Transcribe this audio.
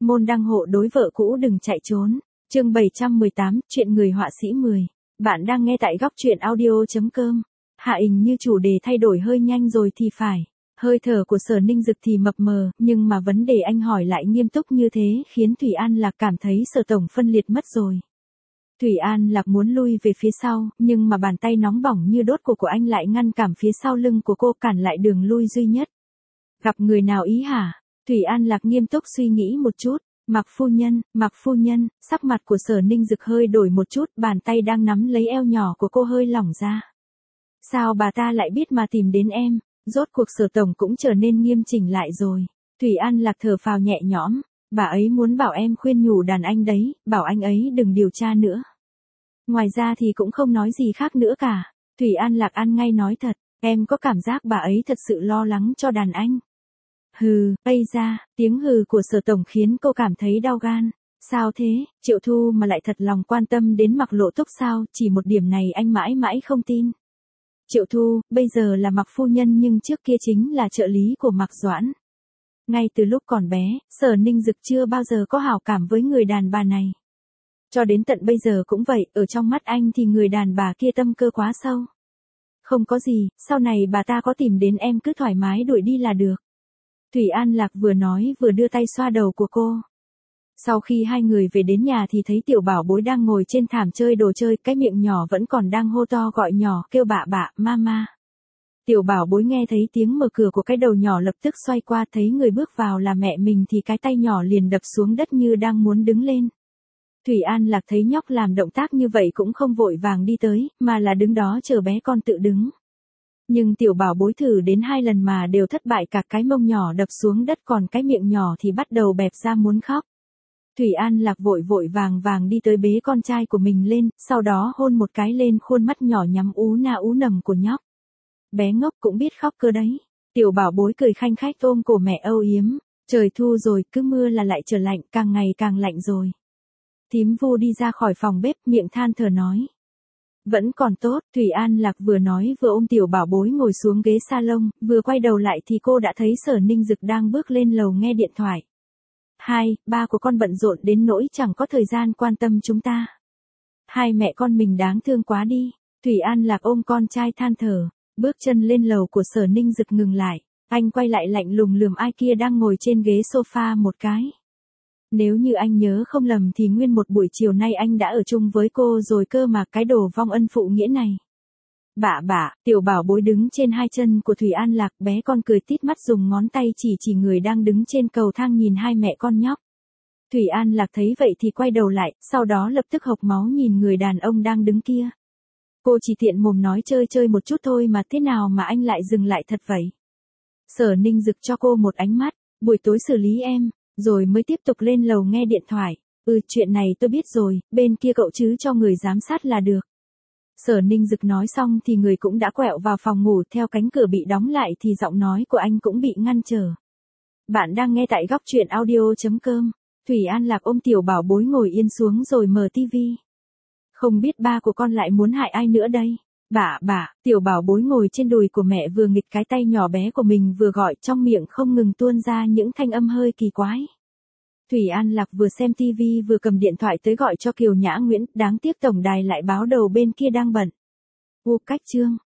môn đăng hộ đối vợ cũ đừng chạy trốn. Chương 718, chuyện người họa sĩ 10. Bạn đang nghe tại góc truyện audio.com. Hạ Ình như chủ đề thay đổi hơi nhanh rồi thì phải. Hơi thở của Sở Ninh Dực thì mập mờ, nhưng mà vấn đề anh hỏi lại nghiêm túc như thế khiến Thủy An Lạc cảm thấy Sở Tổng phân liệt mất rồi. Thủy An Lạc muốn lui về phía sau, nhưng mà bàn tay nóng bỏng như đốt của anh lại ngăn cản phía sau lưng của cô, cản lại đường lui duy nhất. Gặp người nào ý hả? Thủy An Lạc nghiêm túc suy nghĩ một chút. Mạc phu nhân, sắc mặt của Sở Ninh Dực hơi đổi một chút, bàn tay đang nắm lấy eo nhỏ của cô hơi lỏng ra. Sao bà ta lại biết mà tìm đến em? Rốt cuộc Sở Tổng cũng trở nên nghiêm chỉnh lại rồi. Thủy An Lạc thở phào nhẹ nhõm, bà ấy muốn bảo em khuyên nhủ đàn anh đấy, bảo anh ấy đừng điều tra nữa. Ngoài ra thì cũng không nói gì khác nữa cả. Thủy An Lạc ăn ngay nói thật, em có cảm giác bà ấy thật sự lo lắng cho đàn anh. Hừ, bây ra, tiếng hừ của Sở Tổng khiến cô cảm thấy đau gan. Sao thế, Triệu Thu mà lại thật lòng quan tâm đến Mạc Lộ Túc sao, chỉ một điểm này anh mãi mãi không tin. Triệu Thu, bây giờ là Mạc phu nhân nhưng trước kia chính là trợ lý của Mạc Doãn. Ngay từ lúc còn bé, Sở Ninh Dực chưa bao giờ có hảo cảm với người đàn bà này. Cho đến tận bây giờ cũng vậy, ở trong mắt anh thì người đàn bà kia tâm cơ quá sâu. Không có gì, sau này bà ta có tìm đến em cứ thoải mái đuổi đi là được. Thủy An Lạc vừa nói vừa đưa tay xoa đầu của cô. Sau khi hai người về đến nhà thì thấy tiểu bảo bối đang ngồi trên thảm chơi đồ chơi, cái miệng nhỏ vẫn còn đang hô to gọi nhỏ, kêu bạ bạ, mama. Tiểu bảo bối nghe thấy tiếng mở cửa của cái đầu nhỏ lập tức xoay qua, thấy người bước vào là mẹ mình thì cái tay nhỏ liền đập xuống đất như đang muốn đứng lên. Thủy An Lạc thấy nhóc làm động tác như vậy cũng không vội vàng đi tới, mà là đứng đó chờ bé con tự đứng. Nhưng tiểu bảo bối thử đến 2 lần mà đều thất bại, cả cái mông nhỏ đập xuống đất còn cái miệng nhỏ thì bắt đầu bẹp ra muốn khóc. Thủy An Lạc vội vàng đi tới bế con trai của mình lên, sau đó hôn một cái lên khuôn mắt nhỏ nhắm ú na ú nầm của nhóc. Bé ngốc cũng biết khóc cơ đấy. Tiểu bảo bối cười khanh khách ôm cổ mẹ âu yếm. Trời thu rồi, cứ mưa là lại trở lạnh, càng ngày càng lạnh rồi. Thím Vu đi ra khỏi phòng bếp, miệng than thở nói. Vẫn còn tốt, Thủy An Lạc vừa nói vừa ôm tiểu bảo bối ngồi xuống ghế salon, vừa quay đầu lại thì cô đã thấy Sở Ninh Dực đang bước lên lầu nghe điện thoại. Ba của con bận rộn đến nỗi chẳng có thời gian quan tâm chúng ta. Hai mẹ con mình đáng thương quá đi. Thủy An Lạc ôm con trai than thở, bước chân lên lầu của Sở Ninh Dực ngừng lại, anh quay lại lạnh lùng lườm ai kia đang ngồi trên ghế sofa một cái. Nếu như anh nhớ không lầm thì nguyên một buổi chiều nay anh đã ở chung với cô rồi cơ mà, cái đồ vong ân phụ nghĩa này. Bạ, tiểu bảo bối đứng trên 2 chân của Thủy An Lạc, bé con cười tít mắt dùng ngón tay chỉ người đang đứng trên cầu thang nhìn hai mẹ con nhóc. Thủy An Lạc thấy vậy thì quay đầu lại, sau đó lập tức hộc máu nhìn người đàn ông đang đứng kia. Cô chỉ tiện mồm nói chơi một chút thôi mà, thế nào mà anh lại dừng lại thật vậy? Sở Ninh Dực cho cô một ánh mắt, buổi tối xử lý em. Rồi mới tiếp tục lên lầu nghe điện thoại. Chuyện này tôi biết rồi, bên kia cậu chứ cho người giám sát là được. Sở Ninh Dực nói xong thì người cũng đã quẹo vào phòng ngủ, theo cánh cửa bị đóng lại thì giọng nói của anh cũng bị ngăn trở. Bạn đang nghe tại góc truyện audio.com. Thủy An Lạc ôm tiểu bảo bối ngồi yên xuống rồi mở tivi. Không biết ba của con lại muốn hại ai nữa đây? Bạ, tiểu bảo bối ngồi trên đùi của mẹ vừa nghịch cái tay nhỏ bé của mình vừa gọi, trong miệng không ngừng tuôn ra những thanh âm hơi kỳ quái. Thủy An Lạc vừa xem tivi vừa cầm điện thoại tới gọi cho Kiều Nhã Nguyễn, đáng tiếc tổng đài lại báo đầu bên kia đang bận. Cách chương.